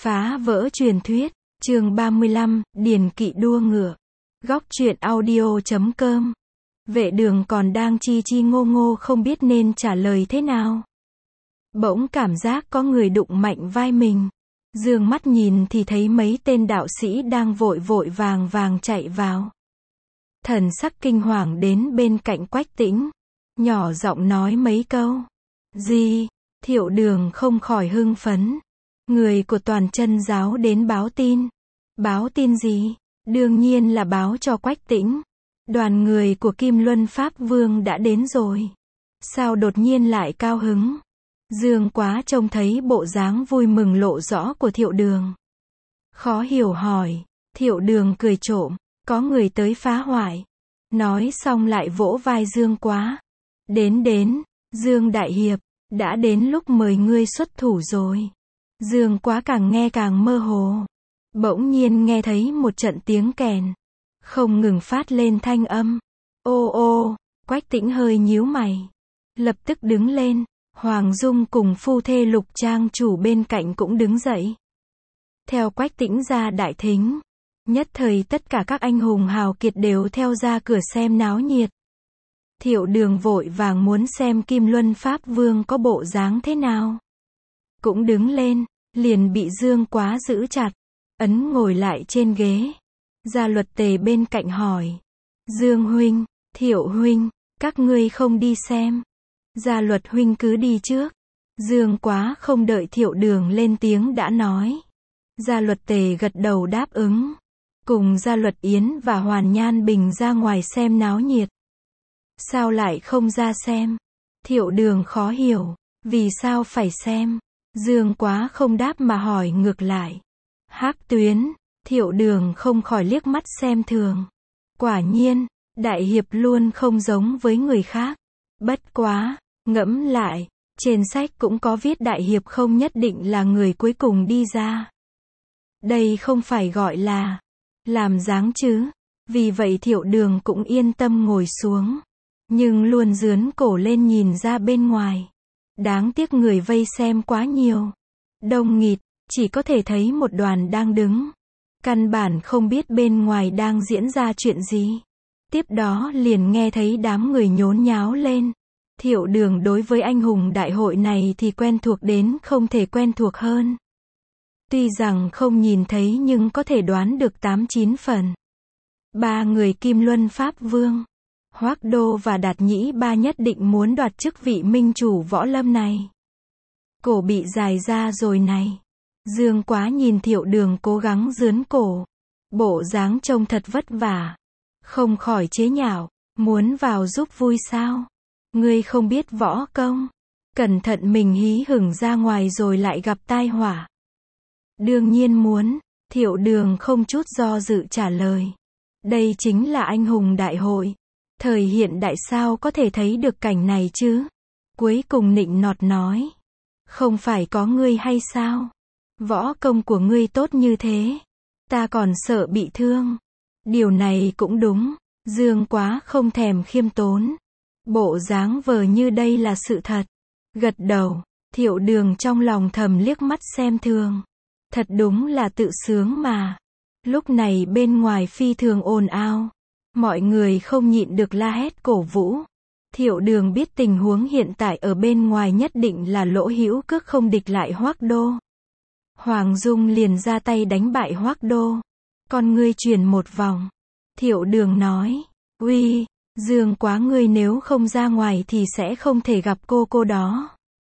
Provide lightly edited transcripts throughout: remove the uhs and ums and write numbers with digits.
Phá vỡ truyền thuyết, chương 35, điền kỵ đua ngựa. Góc truyện audio.com. Vệ Đường còn đang chi chi ngô ngô không biết nên trả lời thế nào. Bỗng cảm giác có người đụng mạnh vai mình. Dương mắt nhìn thì thấy mấy tên đạo sĩ đang vội vội vàng vàng chạy vào. Thần sắc kinh hoàng đến bên cạnh Quách Tĩnh, nhỏ giọng nói mấy câu. Gì? Thiệu Đường không khỏi hưng phấn. Người của Toàn Chân giáo đến báo tin. Báo tin gì? Đương nhiên là báo cho Quách Tĩnh. Đoàn người của Kim Luân Pháp Vương đã đến rồi. Sao đột nhiên lại cao hứng? Dương Quá trông thấy bộ dáng vui mừng lộ rõ của Thiệu Đường. Khó hiểu hỏi. Thiệu Đường cười trộm. Có người tới phá hoại. Nói xong lại vỗ vai Dương Quá. Đến, Dương Đại Hiệp, đã đến lúc mời ngươi xuất thủ rồi. Dương Quá càng nghe càng mơ hồ. Bỗng nhiên nghe thấy một trận tiếng kèn, không ngừng phát lên thanh âm. Ô ô, Quách Tĩnh hơi nhíu mày. Lập tức đứng lên, Hoàng Dung cùng phu thê Lục Trang chủ bên cạnh cũng đứng dậy. Theo Quách Tĩnh ra đại thính, nhất thời tất cả các anh hùng hào kiệt đều theo ra cửa xem náo nhiệt. Thiệu Đường vội vàng muốn xem Kim Luân Pháp Vương có bộ dáng thế nào. Cũng đứng lên, liền bị Dương Quá giữ chặt, ấn ngồi lại trên ghế. Gia Luật Tề bên cạnh hỏi. Dương huynh, Thiệu huynh, các ngươi không đi xem. Gia Luật huynh cứ đi trước. Dương Quá không đợi Thiệu Đường lên tiếng đã nói. Gia Luật Tề gật đầu đáp ứng. Cùng Gia Luật Yến và Hoàn Nhan Bình ra ngoài xem náo nhiệt. Sao lại không ra xem? Thiệu Đường khó hiểu. Vì sao phải xem? Dương Quá không đáp mà hỏi ngược lại. Hắc Tuyến, Thiệu Đường không khỏi liếc mắt xem thường. Quả nhiên, Đại Hiệp luôn không giống với người khác. Bất quá, ngẫm lại, trên sách cũng có viết Đại Hiệp không nhất định là người cuối cùng đi ra. Đây không phải gọi là làm dáng chứ. Vì vậy Thiệu Đường cũng yên tâm ngồi xuống, nhưng luôn rướn cổ lên nhìn ra bên ngoài. Đáng tiếc người vây xem quá nhiều. Đông nghịt, chỉ có thể thấy một đoàn đang đứng. Căn bản không biết bên ngoài đang diễn ra chuyện gì. Tiếp đó liền nghe thấy đám người nhốn nháo lên. Thiệu Đường đối với anh hùng đại hội này thì quen thuộc đến không thể quen thuộc hơn. Tuy rằng không nhìn thấy nhưng có thể đoán được 8-9 phần. Ba người Kim Luân Pháp Vương, Hoắc Đô và Đạt Nhĩ Ba nhất định muốn đoạt chức vị minh chủ võ lâm này. Cổ bị dài ra rồi này. Dương Quá nhìn Thiệu Đường cố gắng rướn cổ. Bộ dáng trông thật vất vả. Không khỏi chế nhạo. Muốn vào giúp vui sao? Ngươi không biết võ công. Cẩn thận mình hí hửng ra ngoài rồi lại gặp tai họa. Đương nhiên muốn. Thiệu Đường không chút do dự trả lời. Đây chính là anh hùng đại hội. Thời hiện đại sao có thể thấy được cảnh này chứ? Cuối cùng nịnh nọt nói. Không phải có ngươi hay sao? Võ công của ngươi tốt như thế. Ta còn sợ bị thương. Điều này cũng đúng. Dương Quá không thèm khiêm tốn. Bộ dáng vờ như đây là sự thật. Gật đầu. Thiệu Đường trong lòng thầm liếc mắt xem thường. Thật đúng là tự sướng mà. Lúc này bên ngoài phi thường ồn ào. Mọi người không nhịn được la hét cổ vũ. Thiệu Đường biết tình huống hiện tại ở bên ngoài nhất định là Lỗ Hữu Cước không địch lại Hoắc Đô. Hoàng Dung liền ra tay đánh bại Hoắc Đô. Con ngươi chuyển một vòng. Thiệu Đường nói. Uy, Dương Quá ngươi nếu không ra ngoài thì sẽ không thể gặp cô đó.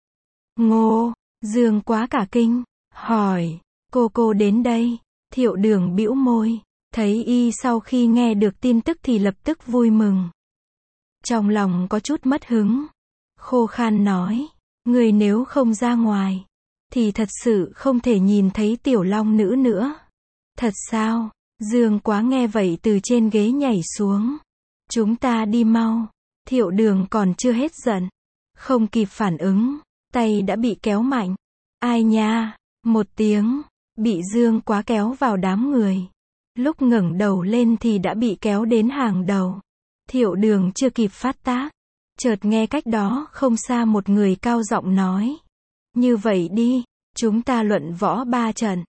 Ngô, Dương Quá cả kinh. Hỏi, cô đến đây. Thiệu Đường bĩu môi. Thấy y sau khi nghe được tin tức thì lập tức vui mừng. Trong lòng có chút mất hứng. Khô khan nói. Người nếu không ra ngoài thì thật sự không thể nhìn thấy Tiểu Long Nữ nữa. Thật sao? Dương Quá nghe vậy từ trên ghế nhảy xuống. Chúng ta đi mau. Thiệu Đường còn chưa hết giận. Không kịp phản ứng. Tay đã bị kéo mạnh. Ai nha? Một tiếng. Bị Dương Quá kéo vào đám người. Lúc ngẩng đầu lên thì đã bị kéo đến hàng đầu. Thiệu Đường chưa kịp phát tác. Chợt nghe cách đó không xa một người cao giọng nói. Như vậy đi, chúng ta luận võ 3 trận.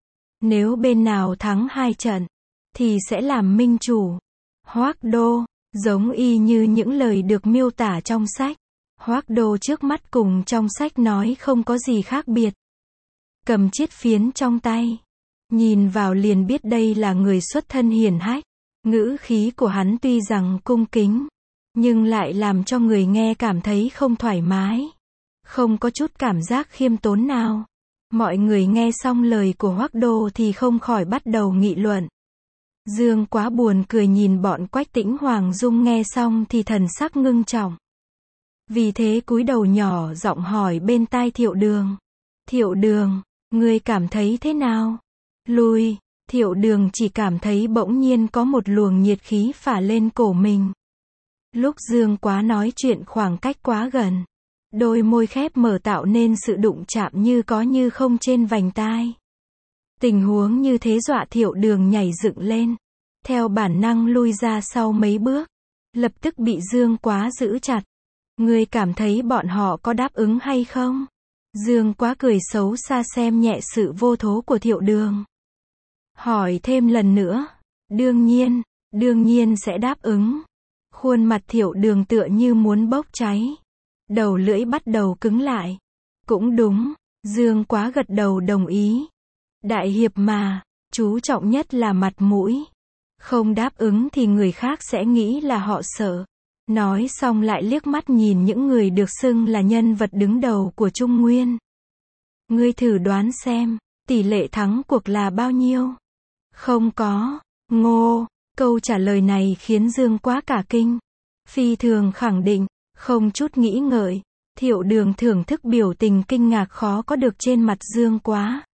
Nếu bên nào thắng 2 trận, thì sẽ làm minh chủ. Hoác Đô, giống y như những lời được miêu tả trong sách. Hoác Đô trước mắt cùng trong sách nói không có gì khác biệt. Cầm chiết phiến trong tay, nhìn vào liền biết đây là người xuất thân hiển hách. Ngữ khí của hắn tuy rằng cung kính, nhưng lại làm cho người nghe cảm thấy không thoải mái. Không có chút cảm giác khiêm tốn nào. Mọi người nghe xong lời của Hoác Đô thì không khỏi bắt đầu nghị luận. Dương Quá buồn cười nhìn bọn Quách Tĩnh Hoàng Dung nghe xong thì thần sắc ngưng trọng. Vì thế cúi đầu nhỏ giọng hỏi bên tai Thiệu Đường. Thiệu Đường, ngươi cảm thấy thế nào? Lui, Thiệu Đường chỉ cảm thấy bỗng nhiên có một luồng nhiệt khí phả lên cổ mình. Lúc Dương Quá nói chuyện khoảng cách quá gần, đôi môi khép mở tạo nên sự đụng chạm như có như không trên vành tai. Tình huống như thế dọa Thiệu Đường nhảy dựng lên, theo bản năng lui ra sau mấy bước, lập tức bị Dương Quá giữ chặt. Ngươi cảm thấy bọn họ có đáp ứng hay không? Dương Quá cười xấu xa xem nhẹ sự vô thố của Thiệu Đường. Hỏi thêm lần nữa. Đương nhiên sẽ đáp ứng. Khuôn mặt Thiệu Đường tựa như muốn bốc cháy. Đầu lưỡi bắt đầu cứng lại. Cũng đúng, Dương Quá gật đầu đồng ý. Đại hiệp mà, chú trọng nhất là mặt mũi. Không đáp ứng thì người khác sẽ nghĩ là họ sợ. Nói xong lại liếc mắt nhìn những người được xưng là nhân vật đứng đầu của Trung Nguyên. Ngươi thử đoán xem, tỷ lệ thắng cuộc là bao nhiêu? Không có. Ngô, câu trả lời này khiến Dương Quá cả kinh. Phi thường khẳng định, không chút nghĩ ngợi. Thiệu Đường thưởng thức biểu tình kinh ngạc khó có được trên mặt Dương Quá.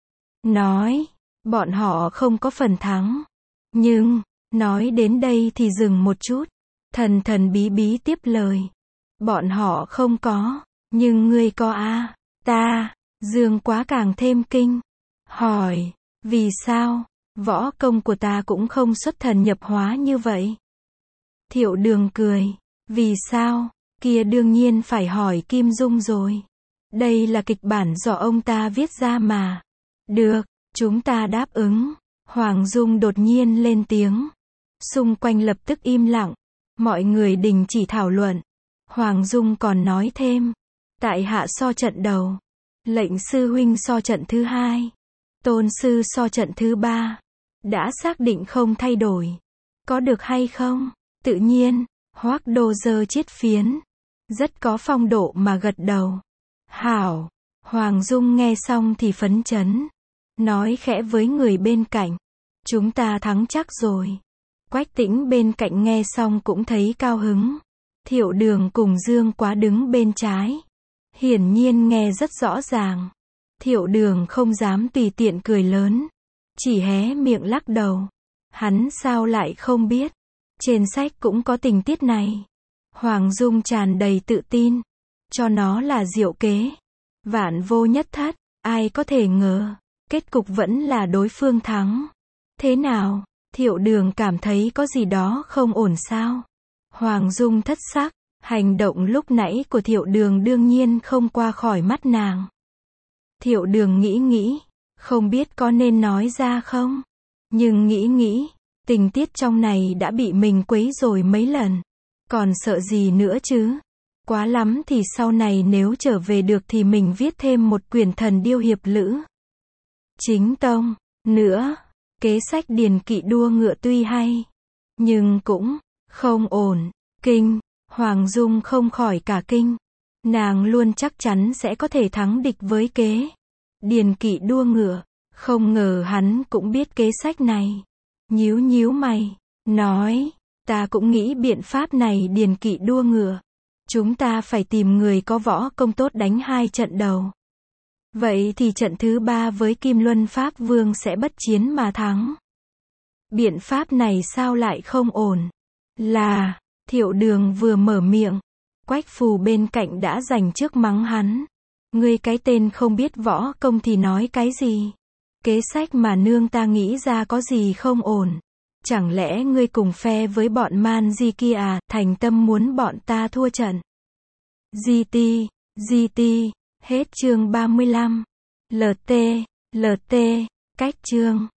Nói, bọn họ không có phần thắng. Nhưng, nói đến đây thì dừng một chút. Thần thần bí bí tiếp lời. Bọn họ không có, nhưng ngươi có à? Ta, Dương Quá càng thêm kinh. Hỏi, vì sao? Võ công của ta cũng không xuất thần nhập hóa như vậy. Thiệu Đường cười. Vì sao? Kia đương nhiên phải hỏi Kim Dung rồi. Đây là kịch bản do ông ta viết ra mà. Được, chúng ta đáp ứng. Hoàng Dung đột nhiên lên tiếng. Xung quanh lập tức im lặng. Mọi người đình chỉ thảo luận. Hoàng Dung còn nói thêm. Tại hạ so trận đầu. Lệnh sư huynh so trận thứ 2. Tôn sư so trận thứ 3. Đã xác định không thay đổi. Có được hay không? Tự nhiên, Hoác Đô giơ chiết phiến. Rất có phong độ mà gật đầu. Hảo. Hoàng Dung nghe xong thì phấn chấn. Nói khẽ với người bên cạnh. Chúng ta thắng chắc rồi. Quách Tĩnh bên cạnh nghe xong cũng thấy cao hứng. Thiệu Đường cùng Dương Quá đứng bên trái. Hiển nhiên nghe rất rõ ràng. Thiệu Đường không dám tùy tiện cười lớn. Chỉ hé miệng lắc đầu. Hắn sao lại không biết. Trên sách cũng có tình tiết này. Hoàng Dung tràn đầy tự tin. Cho nó là diệu kế. Vạn vô nhất thất. Ai có thể ngờ. Kết cục vẫn là đối phương thắng. Thế nào? Thiệu Đường cảm thấy có gì đó không ổn sao? Hoàng Dung thất sắc. Hành động lúc nãy của Thiệu Đường đương nhiên không qua khỏi mắt nàng. Thiệu Đường nghĩ, không biết có nên nói ra không? Nhưng nghĩ, tình tiết trong này đã bị mình quấy rồi mấy lần. Còn sợ gì nữa chứ? Quá lắm thì sau này nếu trở về được thì mình viết thêm một quyển Thần Điêu hiệp lữ. Chính tông. Nữa, kế sách điền kỵ đua ngựa tuy hay, nhưng cũng không ổn. Kinh. Hoàng Dung không khỏi cả kinh. Nàng luôn chắc chắn sẽ có thể thắng địch với kế điền kỵ đua ngựa. Không ngờ hắn cũng biết kế sách này. Nhíu mày. Nói. Ta cũng nghĩ biện pháp này điền kỵ đua ngựa. Chúng ta phải tìm người có võ công tốt đánh 2 trận đầu. Vậy thì trận thứ 3 với Kim Luân Pháp Vương sẽ bất chiến mà thắng. Biện pháp này sao lại không ổn? Là, Thiệu Đường vừa mở miệng. Quách Phù bên cạnh đã giành trước mắng hắn. Ngươi cái tên không biết võ công thì nói cái gì? Kế sách mà nương ta nghĩ ra có gì không ổn? Chẳng lẽ ngươi cùng phe với bọn Man Di kia à, thành tâm muốn bọn ta thua trận? GT, hết chương 35. LT. Cách chương